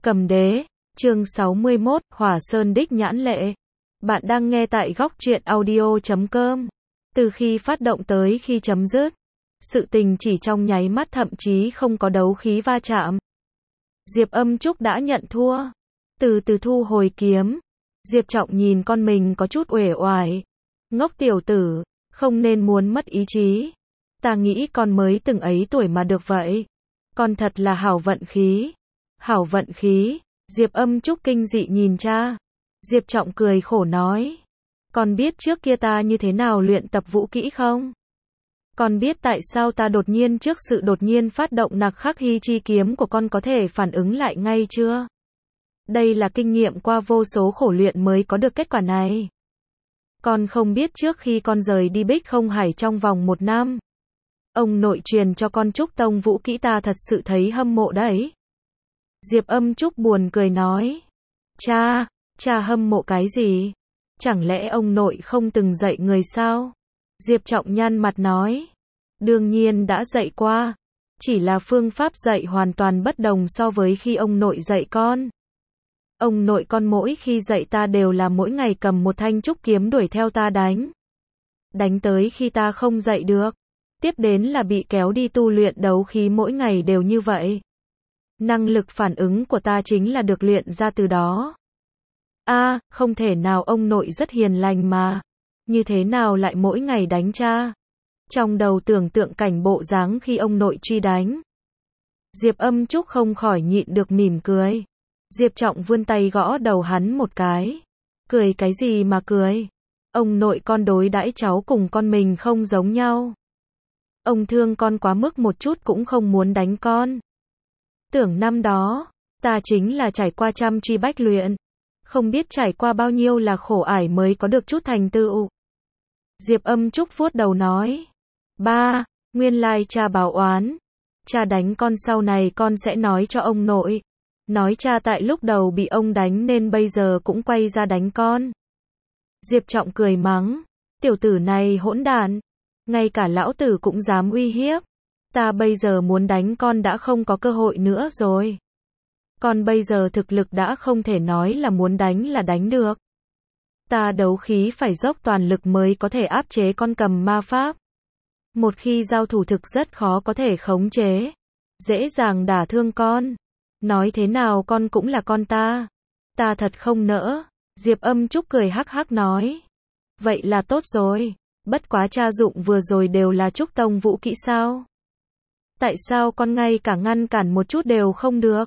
Cầm đế, chương 61, Hỏa Sơn đích nhãn lệ. Bạn đang nghe tại góc truyện audio.com. Từ khi phát động tới khi chấm dứt, sự tình chỉ trong nháy mắt, thậm chí không có đấu khí va chạm. Diệp Âm Trúc đã nhận thua. Từ từ thu hồi kiếm. Diệp Trọng nhìn con mình có chút uể oải. Ngốc tiểu tử, không nên muốn mất ý chí. Ta nghĩ con mới từng ấy tuổi mà được vậy. Con thật là hảo vận khí. Hảo vận khí. Diệp Âm Trúc kinh dị nhìn cha. Diệp Trọng cười khổ nói. Con biết trước kia ta như thế nào luyện tập vũ kỹ không? Con biết tại sao ta đột nhiên trước sự đột nhiên phát động Nặc Khắc Hy chi kiếm của con có thể phản ứng lại ngay chưa? Đây là kinh nghiệm qua vô số khổ luyện mới có được kết quả này. Con không biết trước khi con rời đi Bích Không Hải trong vòng 1 năm, ông nội truyền cho con Trúc Tông vũ kỹ, ta thật sự thấy hâm mộ đấy. Diệp Âm Trúc buồn cười nói. Cha hâm mộ cái gì? Chẳng lẽ ông nội không từng dạy người sao? Diệp Trọng nhăn mặt nói. Đương nhiên đã dạy qua. Chỉ là phương pháp dạy hoàn toàn bất đồng so với khi ông nội dạy con. Ông nội con mỗi khi dạy ta đều là mỗi ngày cầm một thanh trúc kiếm đuổi theo ta đánh. Đánh tới khi ta không dậy được. Tiếp đến là bị kéo đi tu luyện đấu khí, mỗi ngày đều như vậy. Năng lực phản ứng của ta chính là được luyện ra từ đó. Không thể nào, ông nội rất hiền lành mà. Như thế nào lại mỗi ngày đánh cha? Trong đầu tưởng tượng cảnh bộ dáng khi ông nội truy đánh. Diệp Âm Trúc không khỏi nhịn được mỉm cười. Diệp Trọng vươn tay gõ đầu hắn một cái. Cười cái gì mà cười? Ông nội con đối đãi cháu cùng con mình không giống nhau. Ông thương con quá mức một chút cũng không muốn đánh con. Tưởng năm đó, ta chính là trải qua trăm truy bách luyện. Không biết trải qua bao nhiêu là khổ ải mới có được chút thành tựu. Diệp Âm Trúc vuốt đầu nói. Ba, nguyên lai cha báo oán. Cha đánh con, sau này con sẽ nói cho ông nội. Nói cha tại lúc đầu bị ông đánh nên bây giờ cũng quay ra đánh con. Diệp Trọng cười mắng. Tiểu tử này hỗn đản. Ngay cả lão tử cũng dám uy hiếp. Ta bây giờ muốn đánh con đã không có cơ hội nữa rồi. Con bây giờ thực lực đã không thể nói là muốn đánh là đánh được. Ta đấu khí phải dốc toàn lực mới có thể áp chế con cầm ma pháp. Một khi giao thủ thực rất khó có thể khống chế. Dễ dàng đả thương con. Nói thế nào con cũng là con ta. Ta thật không nỡ. Diệp Âm Trúc cười hắc hắc nói. Vậy là tốt rồi. Bất quá cha dụng vừa rồi đều là Trúc Tông vũ kỹ sao? Tại sao con ngay cả ngăn cản một chút đều không được?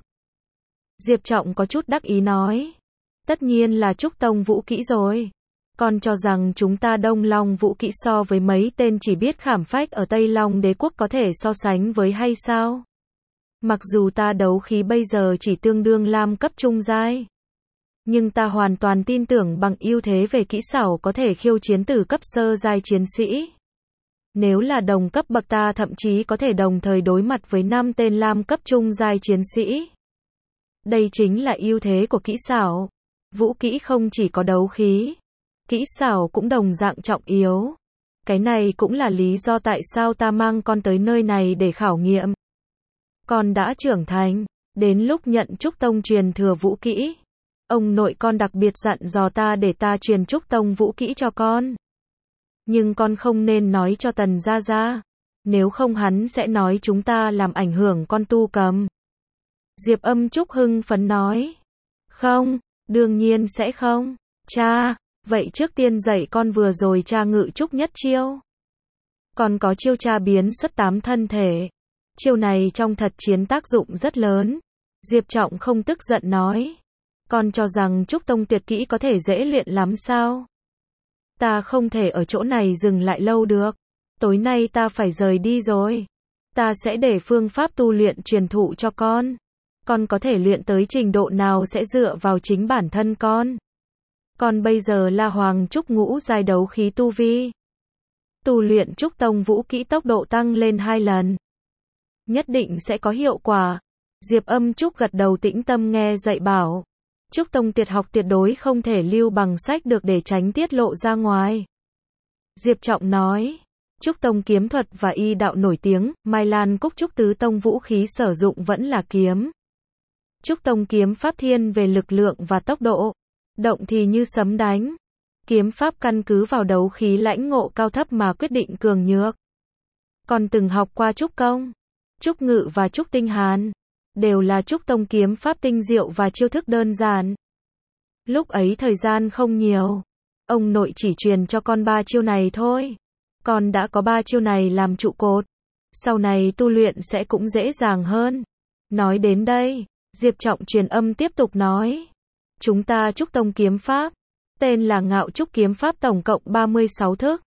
Diệp Trọng có chút đắc ý nói. Tất nhiên là Trúc Tông vũ kỹ rồi. Con cho rằng chúng ta Đông Long vũ kỹ so với mấy tên chỉ biết khảm phách ở Tây Long đế quốc có thể so sánh với hay sao? Mặc dù ta đấu khí bây giờ chỉ tương đương lam cấp trung giai, nhưng ta hoàn toàn tin tưởng bằng ưu thế về kỹ xảo có thể khiêu chiến từ cấp sơ giai chiến sĩ. Nếu là đồng cấp bậc, ta thậm chí có thể đồng thời đối mặt với 5 tên lam cấp trung giai chiến sĩ. Đây chính là ưu thế của kỹ xảo. Vũ kỹ không chỉ có đấu khí, kỹ xảo cũng đồng dạng trọng yếu. Cái này cũng là lý do tại sao ta mang con tới nơi này để khảo nghiệm. Con đã trưởng thành, đến lúc nhận Trúc Tông truyền thừa vũ kỹ. Ông nội con đặc biệt dặn dò ta để ta truyền Trúc Tông vũ kỹ cho con. Nhưng con không nên nói cho Tần gia gia. Nếu không hắn sẽ nói chúng ta làm ảnh hưởng con tu cầm. Diệp Âm Trúc hưng phấn nói. Không, đương nhiên sẽ không. Cha, vậy trước tiên dạy con vừa rồi cha ngự trúc nhất chiêu. Còn có chiêu cha biến xuất 8 thân thể. Chiêu này trong thật chiến tác dụng rất lớn. Diệp Trọng không tức giận nói. Con cho rằng Trúc Tông tuyệt kỹ có thể dễ luyện lắm sao? Ta không thể ở chỗ này dừng lại lâu được. Tối nay ta phải rời đi rồi. Ta sẽ để phương pháp tu luyện truyền thụ cho con. Con có thể luyện tới trình độ nào sẽ dựa vào chính bản thân con. Con bây giờ là Hoàng Trúc ngũ giai đấu khí tu vi. Tu luyện Trúc Tông vũ kỹ tốc độ tăng lên 2 lần. Nhất định sẽ có hiệu quả. Diệp Âm Trúc gật đầu tĩnh tâm nghe dạy bảo. Trúc Tông tuyệt học tuyệt đối không thể lưu bằng sách được để tránh tiết lộ ra ngoài. Diệp Trọng nói. Trúc Tông kiếm thuật và y đạo nổi tiếng, Mai Lan Cúc Trúc tứ tông vũ khí sử dụng vẫn là kiếm. Trúc tông kiếm pháp thiên về lực lượng và tốc độ. Động thì như sấm đánh. Kiếm pháp căn cứ vào đấu khí lãnh ngộ cao thấp mà quyết định cường nhược. Còn từng học qua trúc công, trúc ngự và trúc tinh hàn, đều là trúc tông kiếm pháp tinh diệu và chiêu thức đơn giản. Lúc ấy thời gian không nhiều, ông nội chỉ truyền cho con 3 chiêu này thôi. Con đã có 3 chiêu này làm trụ cột, sau này tu luyện sẽ cũng dễ dàng hơn. Nói đến đây, Diệp Trọng truyền âm tiếp tục nói. Chúng ta trúc tông kiếm pháp, tên là Ngạo Trúc kiếm pháp, tổng cộng 36 thức.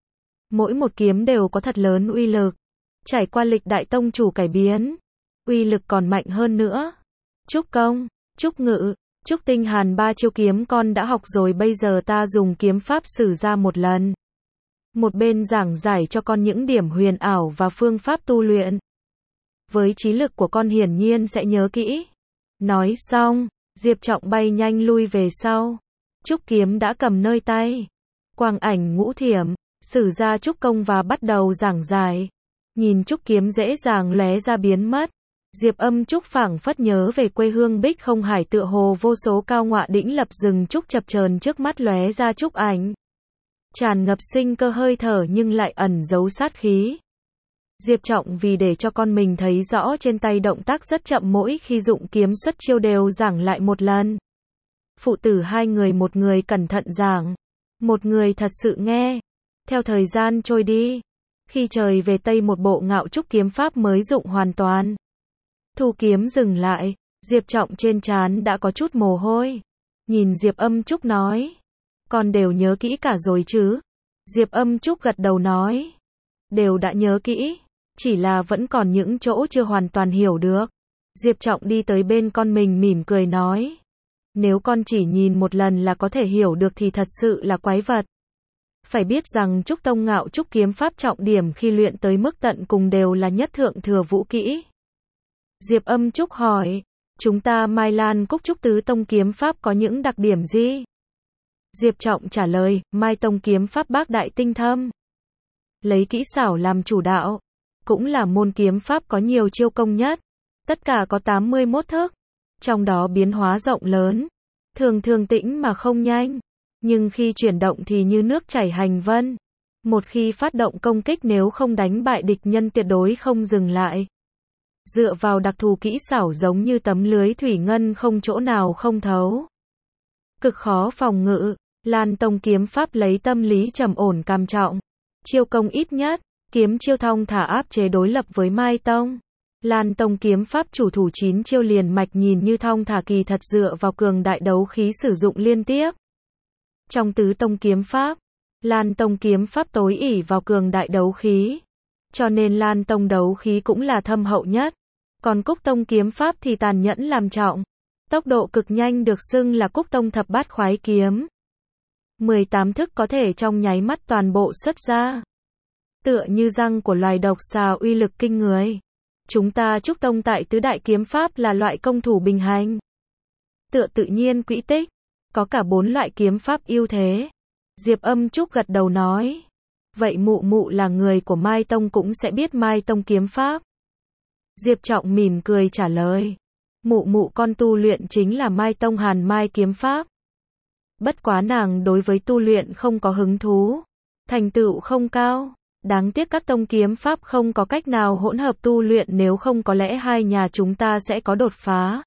Mỗi một kiếm đều có thật lớn uy lực. Trải qua lịch đại tông chủ cải biến, uy lực còn mạnh hơn nữa. Trúc công, trúc ngự, trúc tinh hàn 3 chiêu kiếm con đã học rồi, bây giờ ta dùng kiếm pháp sử ra một lần. Một bên giảng giải cho con những điểm huyền ảo và phương pháp tu luyện. Với trí lực của con hiển nhiên sẽ nhớ kỹ. Nói xong, Diệp Trọng bay nhanh lui về sau. Trúc kiếm đã cầm nơi tay. Quang ảnh ngũ thiểm, sử ra trúc công và bắt đầu giảng giải. Nhìn trúc kiếm dễ dàng lóe ra biến mất. Diệp Âm Trúc phảng phất nhớ về quê hương Bích Không Hải, tựa hồ vô số cao ngọa đỉnh lập rừng trúc chập chờn trước mắt lóe ra trúc ảnh. Tràn ngập sinh cơ hơi thở nhưng lại ẩn giấu sát khí. Diệp Trọng vì để cho con mình thấy rõ trên tay động tác rất chậm, mỗi khi dụng kiếm xuất chiêu đều giảng lại một lần. Phụ tử hai người, một người cẩn thận giảng, một người thật sự nghe. Theo thời gian trôi đi, khi trời về Tây, một bộ Ngạo Trúc kiếm pháp mới dụng hoàn toàn. Thu kiếm dừng lại, Diệp Trọng trên trán đã có chút mồ hôi. Nhìn Diệp Âm Trúc nói, con đều nhớ kỹ cả rồi chứ? Diệp Âm Trúc gật đầu nói, đều đã nhớ kỹ, chỉ là vẫn còn những chỗ chưa hoàn toàn hiểu được. Diệp Trọng đi tới bên con mình mỉm cười nói, nếu con chỉ nhìn một lần là có thể hiểu được thì thật sự là quái vật. Phải biết rằng trúc tông Ngạo Trúc kiếm pháp trọng điểm khi luyện tới mức tận cùng đều là nhất thượng thừa vũ kỹ. Diệp Âm Trúc hỏi, chúng ta Mai Lan Cúc Trúc tứ tông kiếm pháp có những đặc điểm gì? Diệp Trọng trả lời, Mai tông kiếm pháp bác đại tinh thâm, lấy kỹ xảo làm chủ đạo, cũng là môn kiếm pháp có nhiều chiêu công nhất. Tất cả có 81 thức, trong đó biến hóa rộng lớn, thường thường tĩnh mà không nhanh, nhưng khi chuyển động thì như nước chảy hành vân. Một khi phát động công kích, nếu không đánh bại địch nhân tuyệt đối không dừng lại. Dựa vào đặc thù kỹ xảo giống như tấm lưới thủy ngân không chỗ nào không thấu. Cực khó phòng ngự. Lan tông kiếm pháp lấy tâm lý trầm ổn cam trọng, chiêu công ít nhất, kiếm chiêu thong thả áp chế đối lập với Mai tông. Lan tông kiếm pháp chủ thủ 9 chiêu liền mạch, nhìn như thong thả, kỳ thật dựa vào cường đại đấu khí sử dụng liên tiếp. Trong tứ tông kiếm pháp, Lan tông kiếm pháp tối ỷ vào cường đại đấu khí, cho nên Lan tông đấu khí cũng là thâm hậu nhất. Còn Cúc tông kiếm pháp thì tàn nhẫn làm trọng, tốc độ cực nhanh, được xưng là Cúc tông thập bát khoái kiếm. 18 thức có thể trong nháy mắt toàn bộ xuất ra. Tựa như răng của loài độc xà, uy lực kinh người. Chúng ta trúc tông tại tứ đại kiếm pháp là loại công thủ bình hành. Tựa tự nhiên quỹ tích, có cả 4 loại kiếm pháp ưu thế. Diệp Âm Trúc gật đầu nói, vậy mụ mụ là người của Mai tông cũng sẽ biết Mai tông kiếm pháp. Diệp Trọng mỉm cười trả lời, mụ mụ con tu luyện chính là Mai tông Hàn Mai kiếm pháp. Bất quá nàng đối với tu luyện không có hứng thú, thành tựu không cao. Đáng tiếc các tông kiếm pháp không có cách nào hỗn hợp tu luyện, nếu không có lẽ hai nhà chúng ta sẽ có đột phá.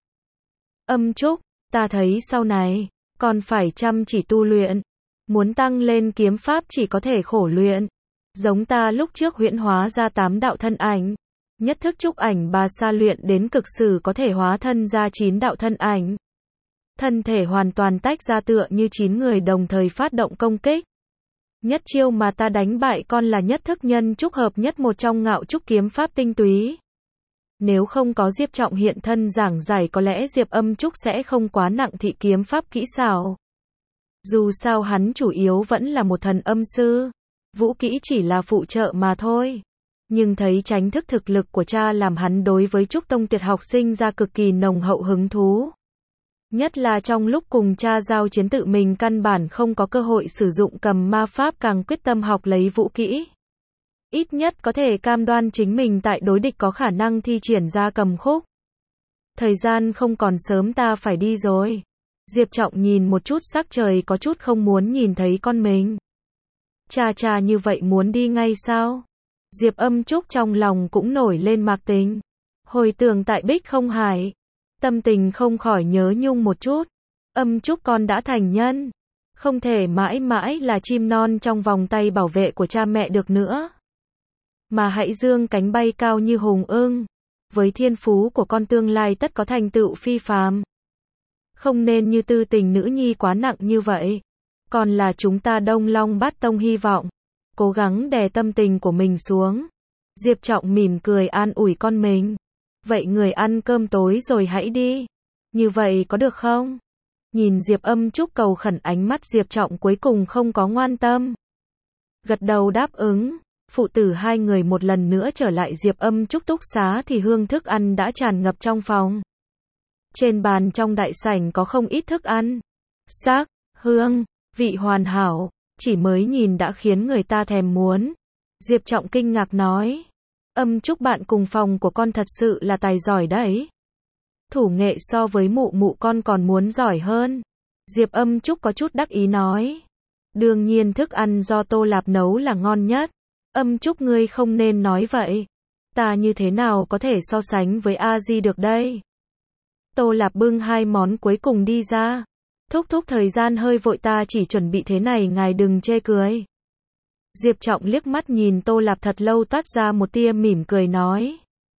Âm Trúc, ta thấy sau này, còn phải chăm chỉ tu luyện. Muốn tăng lên kiếm pháp chỉ có thể khổ luyện. Giống ta lúc trước huyễn hóa ra 8 đạo thân ảnh. Nhất thức trúc ảnh bà sa luyện đến cực sử có thể hóa thân ra 9 đạo thân ảnh. Thân thể hoàn toàn tách ra, tựa như 9 người đồng thời phát động công kích. Nhất chiêu mà ta đánh bại con là nhất thức nhân trúc hợp nhất, một trong Ngạo Trúc kiếm pháp tinh túy. Nếu không có Diệp Trọng hiện thân giảng giải, có lẽ Diệp Âm Trúc sẽ không quá nặng thị kiếm pháp kỹ xảo. Dù sao hắn chủ yếu vẫn là một thần âm sư, vũ kỹ chỉ là phụ trợ mà thôi. Nhưng thấy tránh thức thực lực của cha làm hắn đối với trúc tông tuyệt học sinh ra cực kỳ nồng hậu hứng thú. Nhất là trong lúc cùng cha giao chiến, tự mình căn bản không có cơ hội sử dụng cầm ma pháp, càng quyết tâm học lấy vũ kỹ. Ít nhất có thể cam đoan chính mình tại đối địch có khả năng thi triển ra cầm khúc. Thời gian không còn sớm, ta phải đi rồi. Diệp Trọng nhìn một chút sắc trời, có chút không muốn nhìn thấy con mình. Cha như vậy muốn đi ngay sao? Diệp Âm Trúc trong lòng cũng nổi lên mạc tình. Hồi tưởng tại Bích Không Hải, tâm tình không khỏi nhớ nhung một chút. Âm Trúc con đã thành nhân, không thể mãi mãi là chim non trong vòng tay bảo vệ của cha mẹ được nữa. Mà hãy dương cánh bay cao như hùng ưng. Với thiên phú của con tương lai tất có thành tựu phi phàm. Không nên như tư tình nữ nhi quá nặng như vậy. Còn là chúng ta Đông Long Bát Tông hy vọng. Cố gắng đè tâm tình của mình xuống. Diệp Trọng mỉm cười an ủi con mình. Vậy người ăn cơm tối rồi hãy đi. Như vậy có được không? Nhìn Diệp Âm Trúc cầu khẩn, ánh mắt Diệp Trọng cuối cùng không có ngoan tâm. Gật đầu đáp ứng. Phụ tử hai người một lần nữa trở lại Diệp Âm Trúc túc xá thì hương thức ăn đã tràn ngập trong phòng. Trên bàn trong đại sảnh có không ít thức ăn. Sắc, hương, vị hoàn hảo, chỉ mới nhìn đã khiến người ta thèm muốn. Diệp Trọng kinh ngạc nói. Âm Trúc bạn cùng phòng của con thật sự là tài giỏi đấy. Thủ nghệ so với mụ mụ con còn muốn giỏi hơn. Diệp Âm Trúc có chút đắc ý nói. Đương nhiên thức ăn do Tô Lạp nấu là ngon nhất. Âm Trúc ngươi không nên nói vậy. Ta như thế nào có thể so sánh với A Di được đây? Tô Lạp bưng hai món cuối cùng đi ra. Thúc thời gian hơi vội, ta chỉ chuẩn bị thế này, ngài đừng chê cười. Diệp Trọng liếc mắt nhìn Tô Lạp thật lâu, toát ra một tia mỉm cười nói.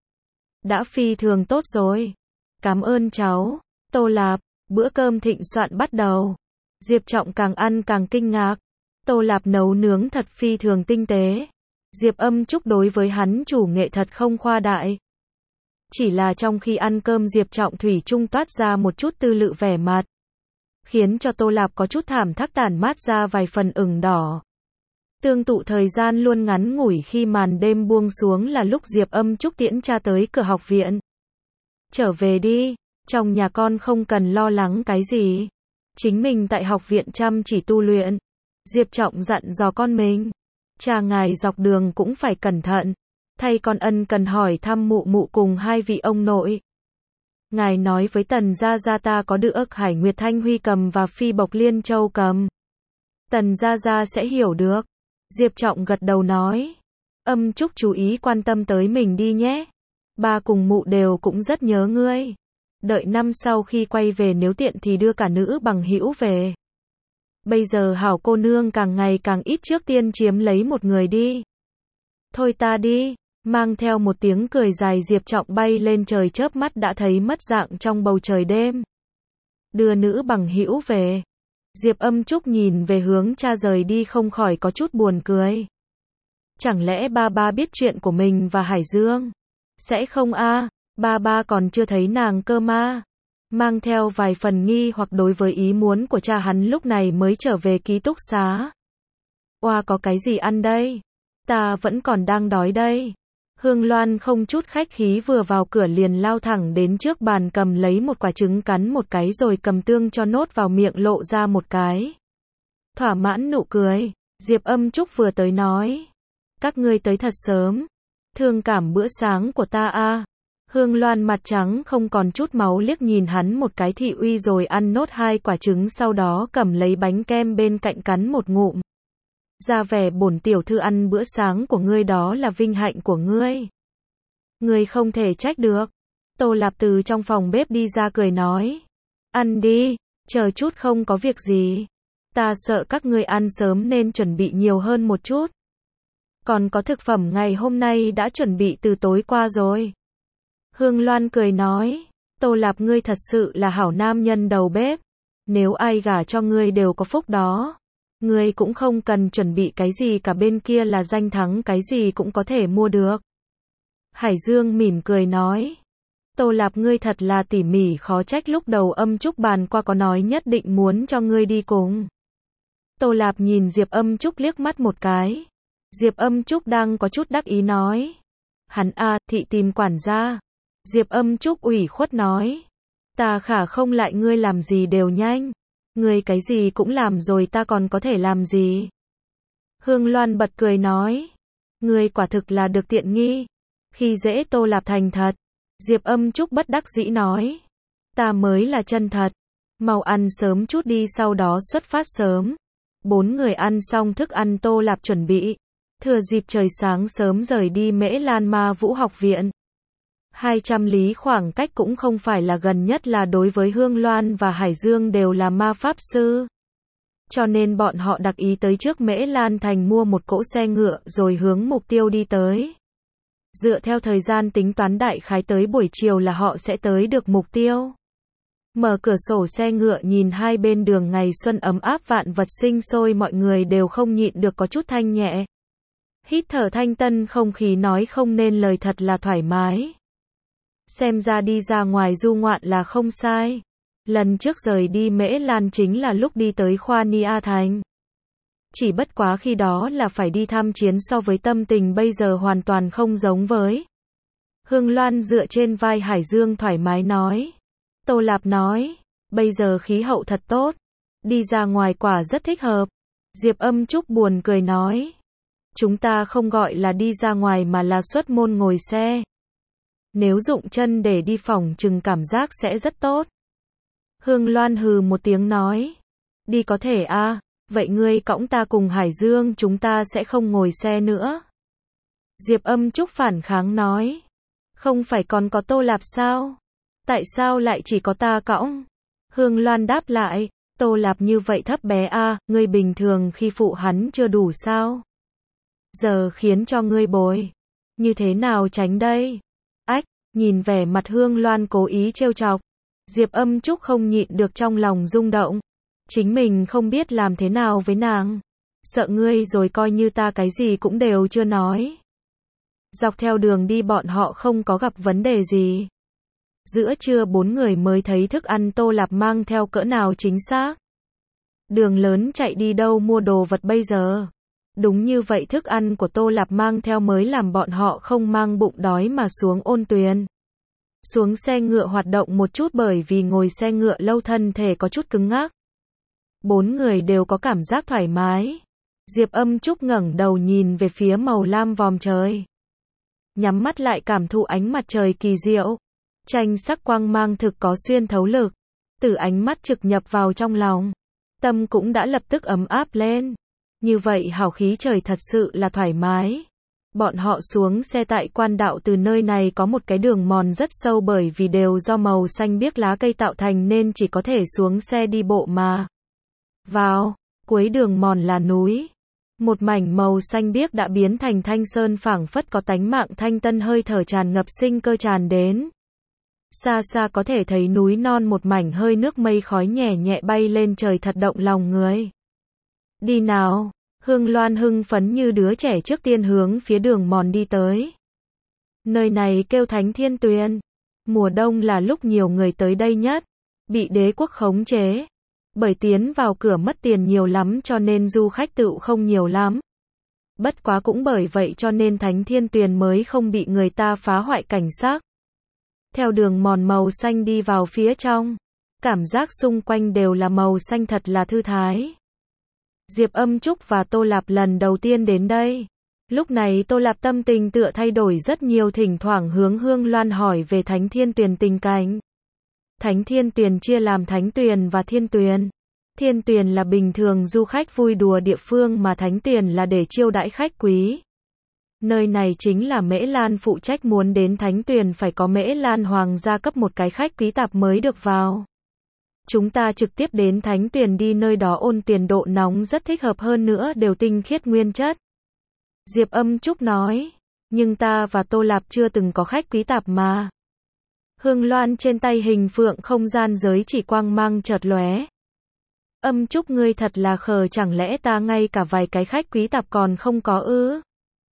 Đã phi thường tốt rồi. Cảm ơn cháu. Tô Lạp, bữa cơm thịnh soạn bắt đầu. Diệp Trọng càng ăn càng kinh ngạc. Tô Lạp nấu nướng thật phi thường tinh tế. Diệp Âm Trúc đối với hắn chủ nghệ thật không khoa đại. Chỉ là trong khi ăn cơm Diệp Trọng thủy chung toát ra một chút tư lự vẻ mặt. Khiến cho Tô Lạp có chút thảm thắc, tản mát ra vài phần ửng đỏ. Tương tự thời gian luôn ngắn ngủi, khi màn đêm buông xuống là lúc Diệp Âm Trúc tiễn cha tới cửa học viện. Trở về đi, trong nhà con không cần lo lắng cái gì. Chính mình tại học viện chăm chỉ tu luyện. Diệp Trọng dặn dò con mình. Cha ngài dọc đường cũng phải cẩn thận. Thay con ân cần hỏi thăm mụ mụ cùng hai vị ông nội. Ngài nói với Tần Gia Gia ta có được Hải Nguyệt Thanh Huy cầm và Phi Bộc Liên Châu cầm. Tần Gia Gia sẽ hiểu được. Diệp Trọng gật đầu nói. Âm Trúc chú ý quan tâm tới mình đi nhé. Ba cùng mụ đều cũng rất nhớ ngươi. Đợi năm sau khi quay về nếu tiện thì đưa cả nữ bằng hữu về. Bây giờ hảo cô nương càng ngày càng ít, trước tiên chiếm lấy một người đi. Thôi ta đi. Mang theo một tiếng cười dài, Diệp Trọng bay lên trời, chớp mắt đã thấy mất dạng trong bầu trời đêm. Đưa nữ bằng hữu về. Diệp Âm Trúc nhìn về hướng cha rời đi không khỏi có chút buồn cười. Chẳng lẽ ba biết chuyện của mình và Hải Dương? Sẽ không a, ba còn chưa thấy nàng cơ mà. Mang theo vài phần nghi hoặc đối với ý muốn của cha, hắn lúc này mới trở về ký túc xá. Oa, có cái gì ăn đây? Ta vẫn còn đang đói đây. Hương Loan không chút khách khí vừa vào cửa liền lao thẳng đến trước bàn, cầm lấy một quả trứng cắn một cái rồi cầm tương cho nốt vào miệng, lộ ra một cái thỏa mãn nụ cười. Diệp Âm Trúc vừa tới nói. Các ngươi tới thật sớm. Thương cảm bữa sáng của ta a. Hương Loan mặt trắng không còn chút máu liếc nhìn hắn một cái thị uy rồi ăn nốt hai quả trứng, sau đó cầm lấy bánh kem bên cạnh cắn một ngụm. Ra vẻ bổn tiểu thư ăn bữa sáng của ngươi đó là vinh hạnh của ngươi. Ngươi không thể trách được. Tô Lạp từ trong phòng bếp đi ra cười nói. Ăn đi, chờ chút không có việc gì. Ta sợ các ngươi ăn sớm nên chuẩn bị nhiều hơn một chút. Còn có thực phẩm ngày hôm nay đã chuẩn bị từ tối qua rồi. Hương Loan cười nói. Tô Lạp ngươi thật sự là hảo nam nhân đầu bếp. Nếu ai gả cho ngươi đều có phúc đó. Ngươi cũng không cần chuẩn bị cái gì cả, bên kia là danh thắng cái gì cũng có thể mua được. Hải Dương mỉm cười nói. Tô Lạp ngươi thật là tỉ mỉ, khó trách lúc đầu Âm Trúc bàn qua có nói nhất định muốn cho ngươi đi cùng. Tô Lạp nhìn Diệp Âm Trúc liếc mắt một cái. Diệp Âm Trúc đang có chút đắc ý nói. Hắn a, thị tìm quản gia. Diệp Âm Trúc ủy khuất nói. Ta khả không lại, ngươi làm gì đều nhanh. Ngươi cái gì cũng làm rồi, ta còn có thể làm gì? Hương Loan bật cười nói. Ngươi quả thực là được tiện nghi. Khi dễ Tô Lạp thành thật. Diệp Âm Trúc bất đắc dĩ nói. Ta mới là chân thật. Mau ăn sớm chút đi, sau đó xuất phát sớm. 4 người ăn xong thức ăn Tô Lạp chuẩn bị. Thừa dịp trời sáng sớm rời đi Mễ Lan Ma Vũ học viện. 200 lý khoảng cách cũng không phải là gần, nhất là đối với Hương Loan và Hải Dương đều là ma pháp sư. Cho nên bọn họ đặc ý tới trước Mễ Lan Thành mua một cỗ xe ngựa rồi hướng mục tiêu đi tới. Dựa theo thời gian tính toán đại khái tới buổi chiều là họ sẽ tới được mục tiêu. Mở cửa sổ xe ngựa nhìn hai bên đường ngày xuân ấm áp vạn vật sinh sôi, mọi người đều không nhịn được có chút thanh nhẹ. Hít thở thanh tân không khí, nói không nên lời, thật là thoải mái. Xem ra đi ra ngoài du ngoạn là không sai. Lần trước rời đi Mễ Lan chính là lúc đi tới Khoa Nia Thành. Chỉ bất quá khi đó là phải đi tham chiến, so với tâm tình bây giờ hoàn toàn không giống với. Hương Loan dựa trên vai Hải Dương thoải mái nói. Tô Lạp nói, bây giờ khí hậu thật tốt. Đi ra ngoài quả rất thích hợp. Diệp Âm Trúc buồn cười nói. Chúng ta không gọi là đi ra ngoài mà là xuất môn ngồi xe. Nếu dụng chân để đi phòng chừng cảm giác sẽ rất tốt. Hương Loan hừ một tiếng nói. Đi có thể à, vậy ngươi cõng ta cùng Hải Dương, chúng ta sẽ không ngồi xe nữa. Diệp Âm Trúc phản kháng nói. Không phải còn có Tô Lạp sao? Tại sao lại chỉ có ta cõng? Hương Loan đáp lại. Tô Lạp như vậy thấp bé à, ngươi bình thường khi phụ hắn chưa đủ sao? Giờ khiến cho ngươi bồi. Như thế nào tránh đây? Ách, nhìn vẻ mặt Hương Loan cố ý trêu chọc. Diệp Âm Trúc không nhịn được trong lòng rung động. Chính mình không biết làm thế nào với nàng. Sợ ngươi rồi coi như ta cái gì cũng đều chưa nói. Dọc theo đường đi bọn họ không có gặp vấn đề gì. Giữa trưa 4 người mới thấy thức ăn Tô Lạp mang theo cỡ nào chính xác. Đường lớn chạy đi đâu mua đồ vật bây giờ. Đúng như vậy, thức ăn của Tô Lạp mang theo mới làm bọn họ không mang bụng đói mà xuống ôn tuyền. Xuống xe ngựa hoạt động một chút, bởi vì ngồi xe ngựa lâu thân thể có chút cứng ngắc. 4 người đều có cảm giác thoải mái. Diệp Âm Trúc ngẩng đầu nhìn về phía màu lam vòm trời. Nhắm mắt lại cảm thụ ánh mặt trời kỳ diệu. Tranh sắc quang mang thực có xuyên thấu lực. Từ ánh mắt trực nhập vào trong lòng. Tâm cũng đã lập tức ấm áp lên. Như vậy hào khí trời thật sự là thoải mái. Bọn họ xuống xe tại quan đạo, từ nơi này có một cái đường mòn rất sâu, bởi vì đều do màu xanh biếc lá cây tạo thành nên chỉ có thể xuống xe đi bộ mà. Vào, cuối đường mòn là núi. Một mảnh màu xanh biếc đã biến thành thanh sơn, phảng phất có tánh mạng thanh tân, hơi thở tràn ngập sinh cơ tràn đến. Xa xa có thể thấy núi non, một mảnh hơi nước mây khói nhẹ nhẹ bay lên trời, thật động lòng người. Đi nào. Hương Loan hưng phấn như đứa trẻ trước tiên hướng phía đường mòn đi tới. Nơi này kêu Thánh Thiên Tuyền. Mùa đông là lúc nhiều người tới đây nhất. Bị đế quốc khống chế. Bởi tiến vào cửa mất tiền nhiều lắm cho nên du khách tựu không nhiều lắm. Bất quá cũng bởi vậy cho nên Thánh Thiên Tuyền mới không bị người ta phá hoại cảnh sắc. Theo đường mòn màu xanh đi vào phía trong. Cảm giác xung quanh đều là màu xanh, thật là thư thái. Diệp Âm Trúc và Tô Lạp lần đầu tiên đến đây. Lúc này Tô Lạp tâm tình tựa thay đổi rất nhiều, thỉnh thoảng hướng Hương Loan hỏi về Thánh Thiên Tuyền tình cảnh. Thánh Thiên Tuyền chia làm Thánh Tuyền và Thiên Tuyền. Thiên Tuyền là bình thường du khách vui đùa địa phương, mà Thánh Tuyền là để chiêu đãi khách quý. Nơi này chính là Mễ Lan phụ trách, muốn đến Thánh Tuyền phải có Mễ Lan Hoàng gia cấp một cái khách quý tạp mới được vào. Chúng ta trực tiếp đến Thánh Tuyền đi, nơi đó ôn tiền độ nóng rất thích hợp, hơn nữa đều tinh khiết nguyên chất. Diệp Âm Trúc nói, nhưng ta và Tô Lạp chưa từng có khách quý tạp mà. Hương Loan trên tay hình phượng không gian giới chỉ quang mang chợt lóe. Âm Trúc ngươi thật là khờ, chẳng lẽ ta ngay cả vài cái khách quý tạp còn không có ư?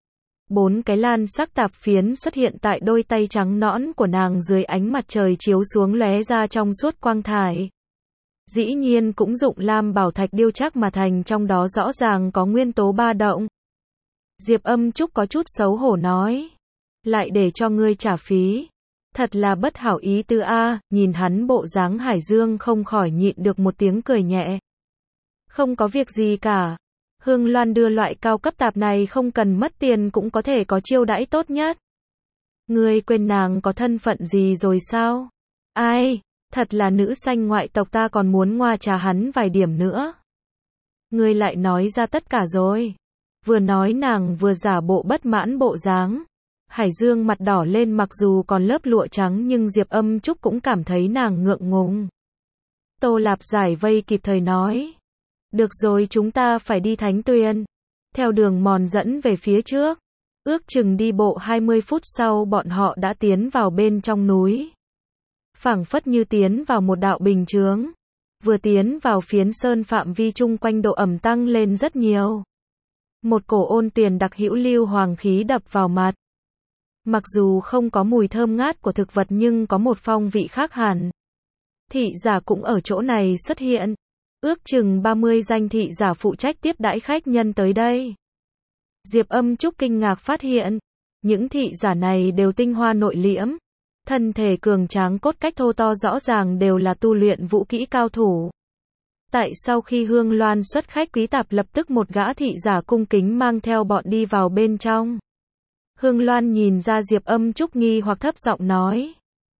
4 cái lan sắc tạp phiến xuất hiện tại đôi tay trắng nõn của nàng, dưới ánh mặt trời chiếu xuống lóe ra trong suốt quang thải. Dĩ nhiên cũng dụng lam bảo thạch điêu chắc mà thành, trong đó rõ ràng có nguyên tố ba động. Diệp Âm Trúc có chút xấu hổ nói. Lại để cho ngươi trả phí. Thật là bất hảo ý tư a. Nhìn hắn bộ dáng, Hải Dương không khỏi nhịn được một tiếng cười nhẹ. Không có việc gì cả. Hương Loan đưa loại cao cấp tạp này không cần mất tiền cũng có thể có chiêu đãi tốt nhất. Ngươi quên nàng có thân phận gì rồi sao? Ai, thật là nữ sanh ngoại tộc, ta còn muốn ngoa trà hắn vài điểm nữa. Ngươi lại nói ra tất cả rồi. Vừa nói nàng vừa giả bộ bất mãn bộ dáng. Hải Dương mặt đỏ lên, mặc dù còn lớp lụa trắng nhưng Diệp Âm Trúc cũng cảm thấy nàng ngượng ngùng. Tô Lạp giải vây kịp thời nói. Được rồi, chúng ta phải đi Thánh Tuyền. Theo đường mòn dẫn về phía trước. Ước chừng đi bộ 20 phút sau bọn họ đã tiến vào bên trong núi. Phảng phất như tiến vào một đạo bình chướng. Vừa tiến vào phiến sơn, phạm vi chung quanh độ ẩm tăng lên rất nhiều. Một cổ ôn tuyền đặc hữu lưu hoàng khí đập vào mặt. Mặc dù không có mùi thơm ngát của thực vật nhưng có một phong vị khác hẳn. Thị giả cũng ở chỗ này xuất hiện. Ước chừng 30 danh thị giả phụ trách tiếp đãi khách nhân tới đây. Diệp Âm Trúc kinh ngạc phát hiện, những thị giả này đều tinh hoa nội liễm, thân thể cường tráng, cốt cách thô to, rõ ràng đều là tu luyện vũ kỹ cao thủ. Tại sau khi Hương Loan xuất khách quý tạp, lập tức một gã thị giả cung kính mang theo bọn đi vào bên trong. Hương Loan nhìn ra Diệp Âm Trúc nghi hoặc, thấp giọng nói.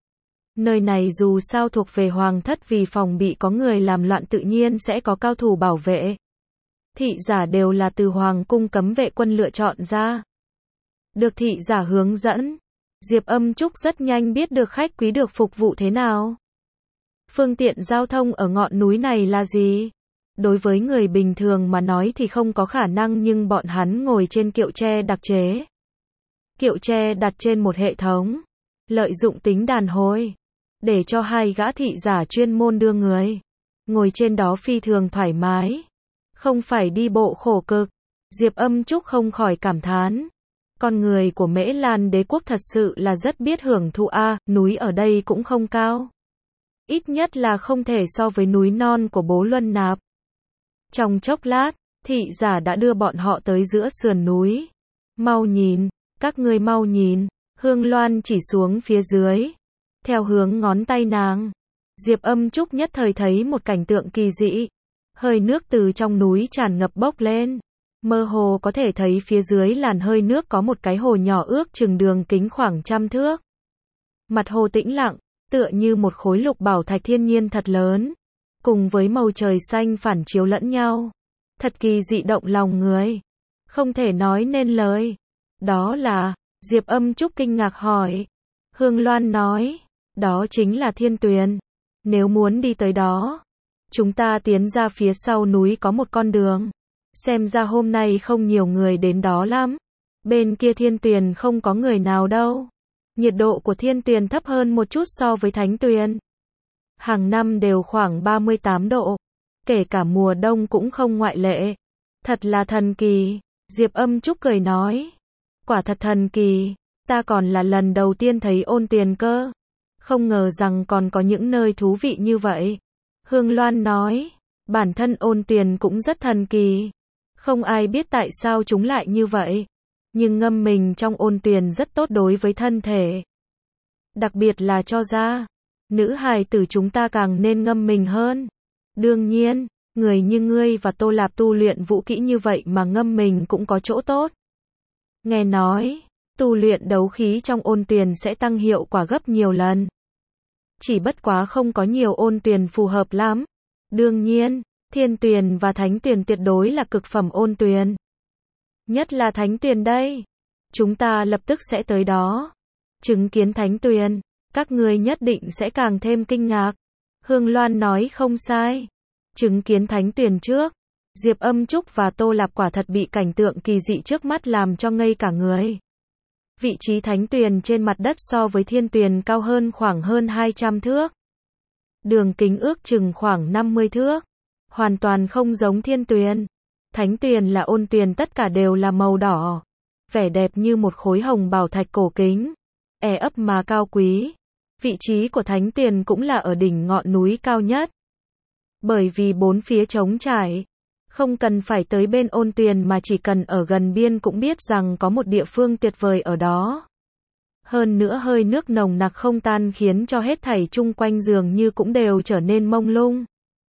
Nơi này dù sao thuộc về hoàng thất, vì phòng bị có người làm loạn tự nhiên sẽ có cao thủ bảo vệ. Thị giả đều là từ hoàng cung cấm vệ quân lựa chọn ra. Được thị giả hướng dẫn, Diệp Âm Trúc rất nhanh biết được khách quý được phục vụ thế nào. Phương tiện giao thông ở ngọn núi này là gì? Đối với người bình thường mà nói thì không có khả năng, nhưng bọn hắn ngồi trên kiệu tre đặc chế. Kiệu tre đặt trên một hệ thống, lợi dụng tính đàn hồi, để cho hai gã thị giả chuyên môn đưa người. Ngồi trên đó phi thường thoải mái, không phải đi bộ khổ cực. Diệp Âm Trúc không khỏi cảm thán. Con người của Mễ Lan đế quốc thật sự là rất biết hưởng thụ a, núi ở đây cũng không cao. Ít nhất là không thể so với núi non của Bố Luân Nạp. Trong chốc lát, thị giả đã đưa bọn họ tới giữa sườn núi. Mau nhìn, các ngươi mau nhìn, Hương Loan chỉ xuống phía dưới. Theo hướng ngón tay nàng, Diệp Âm Trúc nhất thời thấy một cảnh tượng kỳ dị. Hơi nước từ trong núi tràn ngập bốc lên. Mơ hồ có thể thấy phía dưới làn hơi nước có một cái hồ nhỏ, ước chừng đường kính khoảng 100 thước. Mặt hồ tĩnh lặng, tựa như một khối lục bảo thạch thiên nhiên thật lớn, cùng với màu trời xanh phản chiếu lẫn nhau. Thật kỳ dị, động lòng người, không thể nói nên lời. Đó là, Diệp Âm Trúc kinh ngạc hỏi. Hương Loan nói, đó chính là Thiên Tuyền. Nếu muốn đi tới đó, chúng ta tiến ra phía sau núi có một con đường. Xem ra hôm nay không nhiều người đến đó lắm. Bên kia Thiên Tuyền không có người nào đâu. Nhiệt độ của Thiên Tuyền thấp hơn một chút so với Thánh Tuyền. Hàng năm đều khoảng 38 độ. Kể cả mùa đông cũng không ngoại lệ. Thật là thần kỳ. Diệp Âm Trúc cười nói. Quả thật thần kỳ. Ta còn là lần đầu tiên thấy ôn tuyền cơ. Không ngờ rằng còn có những nơi thú vị như vậy. Hương Loan nói. Bản thân ôn tuyền cũng rất thần kỳ. Không ai biết tại sao chúng lại như vậy. Nhưng ngâm mình trong ôn tuyền rất tốt đối với thân thể. Đặc biệt là cho da. Nữ hài tử chúng ta càng nên ngâm mình hơn. Đương nhiên, người như ngươi và Tô Lạp tu luyện vũ kỹ như vậy mà ngâm mình cũng có chỗ tốt. Nghe nói, tu luyện đấu khí trong ôn tuyền sẽ tăng hiệu quả gấp nhiều lần. Chỉ bất quá không có nhiều ôn tuyền phù hợp lắm. Đương nhiên, Thiên Tuyền và Thánh Tuyền tuyệt đối là cực phẩm ôn tuyền. Nhất là Thánh Tuyền đây. Chúng ta lập tức sẽ tới đó. Chứng kiến Thánh Tuyền, các ngươi nhất định sẽ càng thêm kinh ngạc. Hương Loan nói không sai. Chứng kiến Thánh Tuyền trước, Diệp Âm Trúc và Tô Lạp quả thật bị cảnh tượng kỳ dị trước mắt làm cho ngây cả người. Vị trí Thánh Tuyền trên mặt đất so với Thiên Tuyền cao hơn khoảng hơn 200 thước. Đường kính ước chừng khoảng 50 thước. Hoàn toàn không giống Thiên Tuyền. Thánh Tuyền là ôn tuyền, tất cả đều là màu đỏ. Vẻ đẹp như một khối hồng bảo thạch cổ kính. Ấp mà cao quý. Vị trí của Thánh Tuyền cũng là ở đỉnh ngọn núi cao nhất. Bởi vì bốn phía trống trải. Không cần phải tới bên ôn tuyền mà chỉ cần ở gần biên cũng biết rằng có một địa phương tuyệt vời ở đó. Hơn nữa hơi nước nồng nặc không tan khiến cho hết thảy chung quanh dường như cũng đều trở nên mông lung.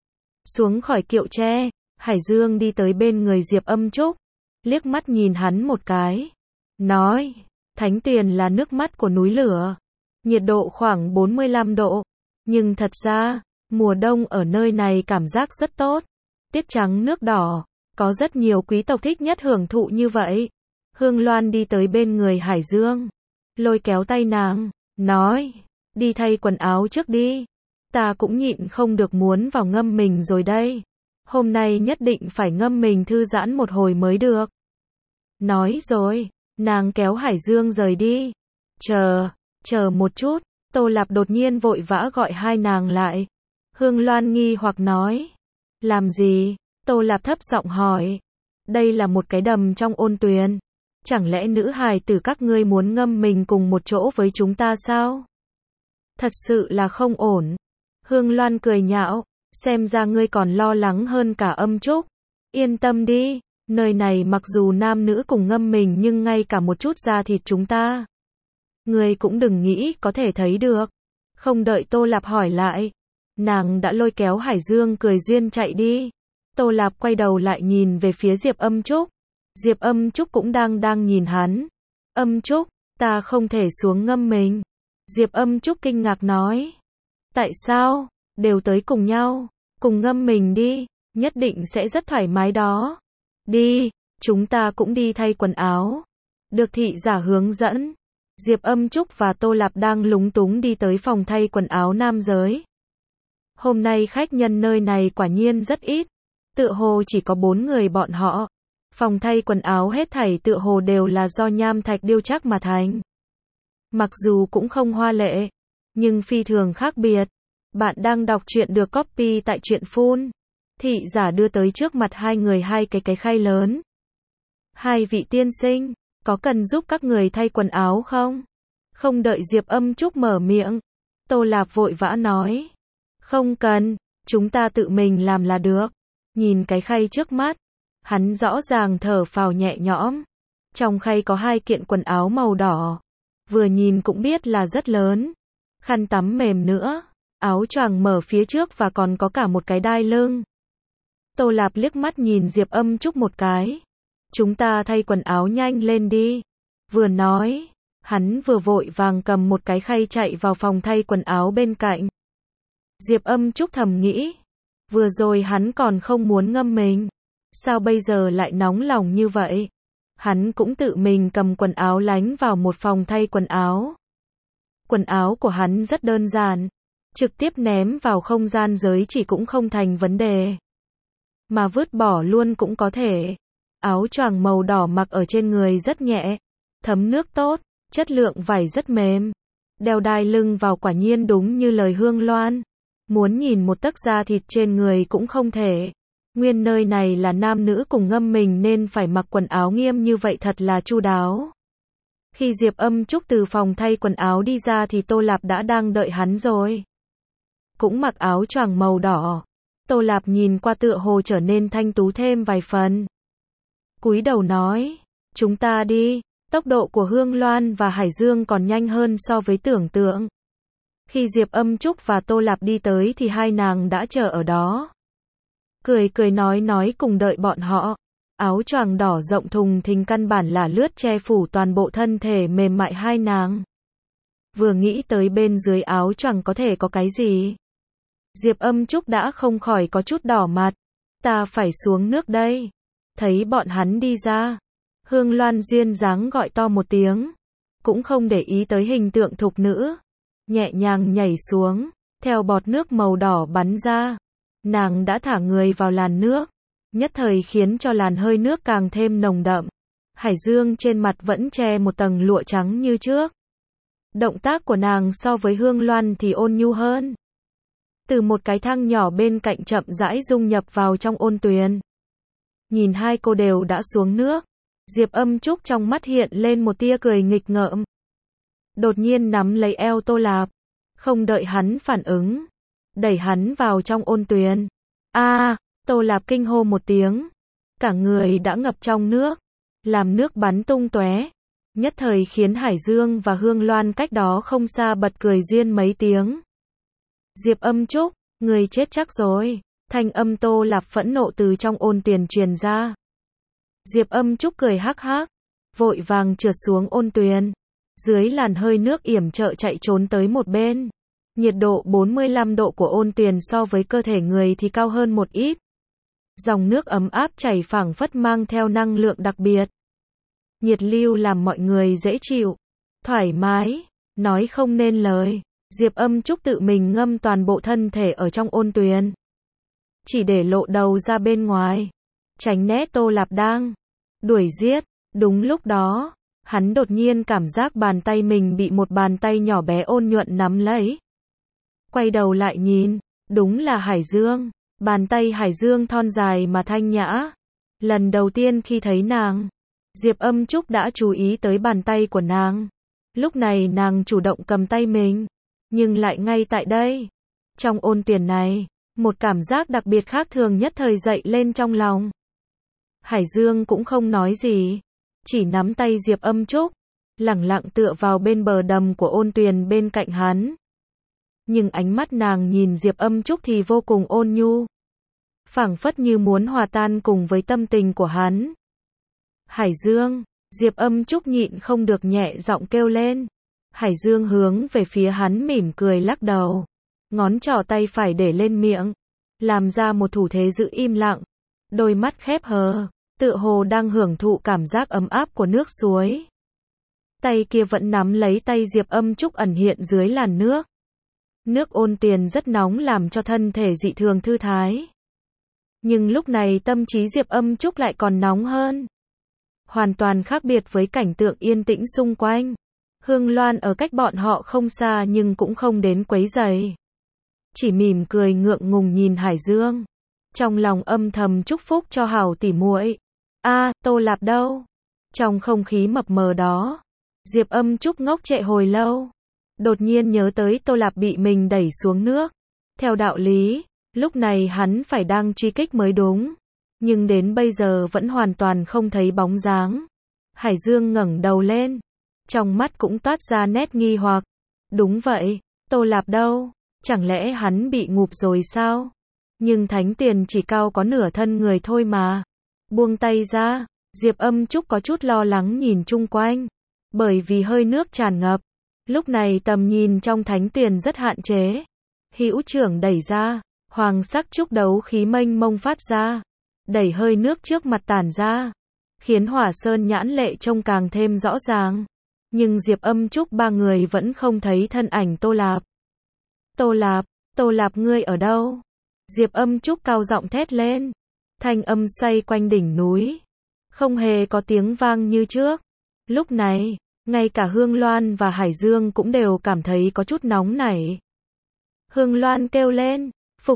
Xuống khỏi kiệu tre, Hải Dương đi tới bên người Diệp Âm Trúc, liếc mắt nhìn hắn một cái, nói, Thánh Tuyền là nước mắt của núi lửa. Nhiệt độ khoảng 45 độ. Nhưng thật ra, mùa đông ở nơi này cảm giác rất tốt. Tiết trắng nước đỏ. Có rất nhiều quý tộc thích nhất hưởng thụ như vậy. Hương Loan đi tới bên người Hải Dương. Lôi kéo tay nàng. Nói. Đi thay quần áo trước đi. Ta cũng nhịn không được muốn vào ngâm mình rồi đây. Hôm nay nhất định phải ngâm mình thư giãn một hồi mới được. Nói rồi. Nàng kéo Hải Dương rời đi. Chờ một chút. Tô Lạp đột nhiên vội vã gọi hai nàng lại. Hương Loan nghi hoặc nói. Làm gì? Tô Lạp thấp giọng hỏi. Đây là một cái đầm trong ôn tuyền. Chẳng lẽ nữ hài tử các ngươi muốn ngâm mình cùng một chỗ với chúng ta sao? Thật sự là không ổn. Hương Loan cười nhạo. Xem ra ngươi còn lo lắng hơn cả Âm Trúc. Yên tâm đi. Nơi này mặc dù nam nữ cùng ngâm mình nhưng ngay cả một chút da thịt chúng ta. Ngươi cũng đừng nghĩ có thể thấy được. Không đợi Tô Lạp hỏi lại. Nàng đã lôi kéo Hải Dương cười duyên chạy đi. Tô Lạp quay đầu lại nhìn về phía Diệp Âm Trúc. Diệp Âm Trúc cũng đang nhìn hắn. Âm Trúc, ta không thể xuống ngâm mình. Diệp Âm Trúc kinh ngạc nói. Tại sao? Đều tới cùng nhau. Cùng ngâm mình đi. Nhất định sẽ rất thoải mái đó. Đi, chúng ta cũng đi thay quần áo. Được thị giả hướng dẫn. Diệp Âm Trúc và Tô Lạp đang lúng túng đi tới phòng thay quần áo nam giới. Hôm nay khách nhân nơi này quả nhiên rất ít. Tựa hồ chỉ có 4 người bọn họ. Phòng thay quần áo hết thảy tựa hồ đều là do nham thạch điêu chắc mà thành. Mặc dù cũng không hoa lệ, nhưng phi thường khác biệt. Bạn đang đọc truyện được copy tại truyện phun. Thị giả đưa tới trước mặt hai người hai cái khay lớn. Hai vị tiên sinh, có cần giúp các người thay quần áo không? Không đợi Diệp Âm Trúc mở miệng. Tô Lạp vội vã nói. Không cần, chúng ta tự mình làm là được. Nhìn cái khay trước mắt. Hắn rõ ràng thở phào nhẹ nhõm. Trong khay có 2 kiện quần áo màu đỏ. Vừa nhìn cũng biết là rất lớn. Khăn tắm mềm nữa. Áo choàng mở phía trước và còn có cả một cái đai lưng. Tô Lạp liếc mắt nhìn Diệp Âm Trúc một cái. Chúng ta thay quần áo nhanh lên đi. Vừa nói, hắn vừa vội vàng cầm một cái khay chạy vào phòng thay quần áo bên cạnh. Diệp Âm Trúc thầm nghĩ. Vừa rồi hắn còn không muốn ngâm mình. Sao bây giờ lại nóng lòng như vậy? Hắn cũng tự mình cầm quần áo lánh vào một phòng thay quần áo. Quần áo của hắn rất đơn giản. Trực tiếp ném vào không gian giới chỉ cũng không thành vấn đề. Mà vứt bỏ luôn cũng có thể. Áo choàng màu đỏ mặc ở trên người rất nhẹ. Thấm nước tốt. Chất lượng vải rất mềm. Đeo đai lưng vào quả nhiên đúng như lời Hương Loan. Muốn nhìn một tấc da thịt trên người cũng không thể. Nguyên nơi này là nam nữ cùng ngâm mình nên phải mặc quần áo nghiêm như vậy thật là chu đáo. Khi Diệp Âm Trúc từ phòng thay quần áo đi ra thì Tô Lạp đã đang đợi hắn rồi. Cũng mặc áo choàng màu đỏ. Tô Lạp nhìn qua tựa hồ trở nên thanh tú thêm vài phần. Cúi đầu nói, chúng ta đi. Tốc độ của Hương Loan và Hải Dương còn nhanh hơn so với tưởng tượng. Khi Diệp Âm Trúc và Tô Lạp đi tới thì hai nàng đã chờ ở đó. Cười nói cùng đợi bọn họ. Áo choàng đỏ rộng thùng thình căn bản là lướt che phủ toàn bộ thân thể mềm mại hai nàng. Vừa nghĩ tới bên dưới áo choàng có thể có cái gì. Diệp Âm Trúc đã không khỏi có chút đỏ mặt. Ta phải xuống nước đây. Thấy bọn hắn đi ra. Hương Loan duyên dáng gọi to một tiếng. Cũng không để ý tới hình tượng thục nữ. Nhẹ nhàng nhảy xuống. Theo bọt nước màu đỏ bắn ra. Nàng đã thả người vào làn nước. Nhất thời khiến cho làn hơi nước càng thêm nồng đậm. Hải Dương trên mặt vẫn che một tầng lụa trắng như trước. Động tác của nàng so với Hương Loan thì ôn nhu hơn. Từ một cái thang nhỏ bên cạnh chậm rãi dung nhập vào trong ôn tuyền. Nhìn hai cô đều đã xuống nước. Diệp Âm Trúc trong mắt hiện lên một tia cười nghịch ngợm. Đột nhiên nắm lấy eo Tô Lạp. Không đợi hắn phản ứng. Đẩy hắn vào trong ôn tuyền. Tô Lạp kinh hô một tiếng. Cả người đã ngập trong nước. Làm nước bắn tung tóe. Nhất thời khiến Hải Dương và Hương Loan cách đó không xa bật cười duyên mấy tiếng. Diệp Âm Trúc, người chết chắc rồi. Thanh âm Tô Lạp phẫn nộ từ trong ôn tuyền truyền ra. Diệp Âm Trúc cười hắc hắc. Vội vàng trượt xuống ôn tuyền. dưới làn hơi nước yểm trợ chạy trốn tới một bên. Nhiệt độ 45 độ của ôn tuyền so với cơ thể người thì cao hơn một ít. Dòng nước ấm áp chảy phảng phất mang theo năng lượng đặc biệt. Nhiệt lưu làm mọi người dễ chịu, thoải mái, nói không nên lời. Diệp Âm Trúc tự mình ngâm toàn bộ thân thể ở trong ôn tuyền, chỉ để lộ đầu ra bên ngoài, tránh né Tô Lạp đang đuổi giết. Đúng lúc đó, hắn đột nhiên cảm giác bàn tay mình bị một bàn tay nhỏ bé ôn nhuận nắm lấy. Quay đầu lại nhìn, đúng là Hải Dương. Bàn tay Hải Dương thon dài mà thanh nhã. Lần đầu tiên khi thấy nàng, Diệp Âm Trúc đã chú ý tới bàn tay của nàng. Lúc này nàng chủ động cầm tay mình, nhưng lại ngay tại đây. Trong ôn tuyền này, một cảm giác đặc biệt khác thường nhất thời dậy lên trong lòng. Hải Dương cũng không nói gì, chỉ nắm tay Diệp Âm Trúc, lẳng lặng tựa vào bên bờ đầm của ôn tuyền bên cạnh hắn. Nhưng ánh mắt nàng nhìn Diệp Âm Trúc thì vô cùng ôn nhu, phảng phất như muốn hòa tan cùng với tâm tình của hắn. Hải Dương, Diệp Âm Trúc nhịn không được nhẹ giọng kêu lên. Hải Dương hướng về phía hắn mỉm cười lắc đầu, ngón trỏ tay phải để lên miệng, làm ra một thủ thế giữ im lặng, đôi mắt khép hờ, tựa hồ đang hưởng thụ cảm giác ấm áp của nước suối. Tay kia vẫn nắm lấy tay Diệp Âm Trúc ẩn hiện dưới làn nước. Nước ôn tuyền rất nóng làm cho thân thể dị thường thư thái. Nhưng lúc này tâm trí Diệp Âm Trúc lại còn nóng hơn. Hoàn toàn khác biệt với cảnh tượng yên tĩnh xung quanh. Hương Loan ở cách bọn họ không xa nhưng cũng không đến quấy rầy. Chỉ mỉm cười ngượng ngùng nhìn Hải Dương. Trong lòng âm thầm chúc phúc cho hảo tỉ muội. Tô Lạp đâu? Trong không khí mập mờ đó, Diệp Âm Trúc ngốc trệ hồi lâu. Đột nhiên nhớ tới Tô Lạp bị mình đẩy xuống nước. Theo đạo lý, lúc này hắn phải đang truy kích mới đúng. Nhưng đến bây giờ vẫn hoàn toàn không thấy bóng dáng. Hải Dương ngẩng đầu lên, trong mắt cũng toát ra nét nghi hoặc. Đúng vậy, Tô Lạp đâu? Chẳng lẽ hắn bị ngụp rồi sao? Nhưng Thánh Tiền chỉ cao có nửa thân người thôi mà. Buông tay ra, Diệp Âm Trúc có chút lo lắng nhìn chung quanh. Bởi vì hơi nước tràn ngập, lúc này tầm nhìn trong Thánh Tiền rất hạn chế. Hữu trưởng đẩy ra, hoàng sắc trúc đấu khí mênh mông phát ra, đẩy hơi nước trước mặt tản ra, khiến Hỏa Sơn nhãn lệ trông càng thêm rõ ràng. Nhưng Diệp Âm Trúc ba người vẫn không thấy thân ảnh Tô Lạp. Tô Lạp ngươi ở đâu? Diệp Âm Trúc cao giọng thét lên. Thanh âm xoay quanh đỉnh núi, không hề có tiếng vang như trước. Lúc này, ngay cả Hương Loan và Hải Dương cũng đều cảm thấy có chút nóng nảy. Hương Loan kêu lên,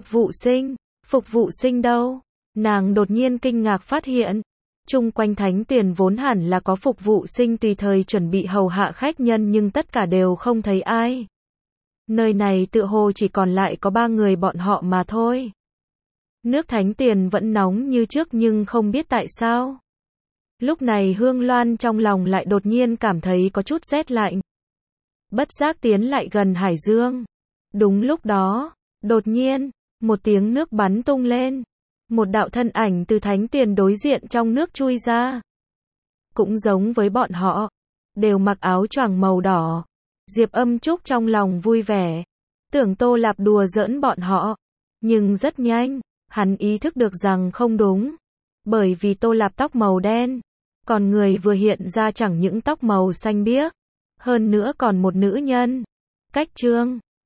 phục vụ sinh đâu? Nàng đột nhiên kinh ngạc phát hiện, chung quanh Thánh Tiền vốn hẳn là có phục vụ sinh tùy thời chuẩn bị hầu hạ khách nhân nhưng tất cả đều không thấy ai. Nơi này tựa hồ chỉ còn lại có 3 người bọn họ mà thôi. Nước Thánh Tiền vẫn nóng như trước nhưng không biết tại sao. Lúc này Hương Loan trong lòng lại đột nhiên cảm thấy có chút rét lạnh. Bất giác tiến lại gần Hải Dương. Đúng lúc đó, đột nhiên, một tiếng nước bắn tung lên. Một đạo thân ảnh từ Thánh Tiền đối diện trong nước chui ra. Cũng giống với bọn họ, đều mặc áo choàng màu đỏ. Diệp Âm Trúc trong lòng vui vẻ, tưởng Tô Lạp đùa giỡn bọn họ. Nhưng rất nhanh, hắn ý thức được rằng không đúng. Bởi vì Tô Lạp tóc màu đen, còn người vừa hiện ra chẳng những tóc màu xanh biếc, hơn nữa còn một nữ nhân. Cách chương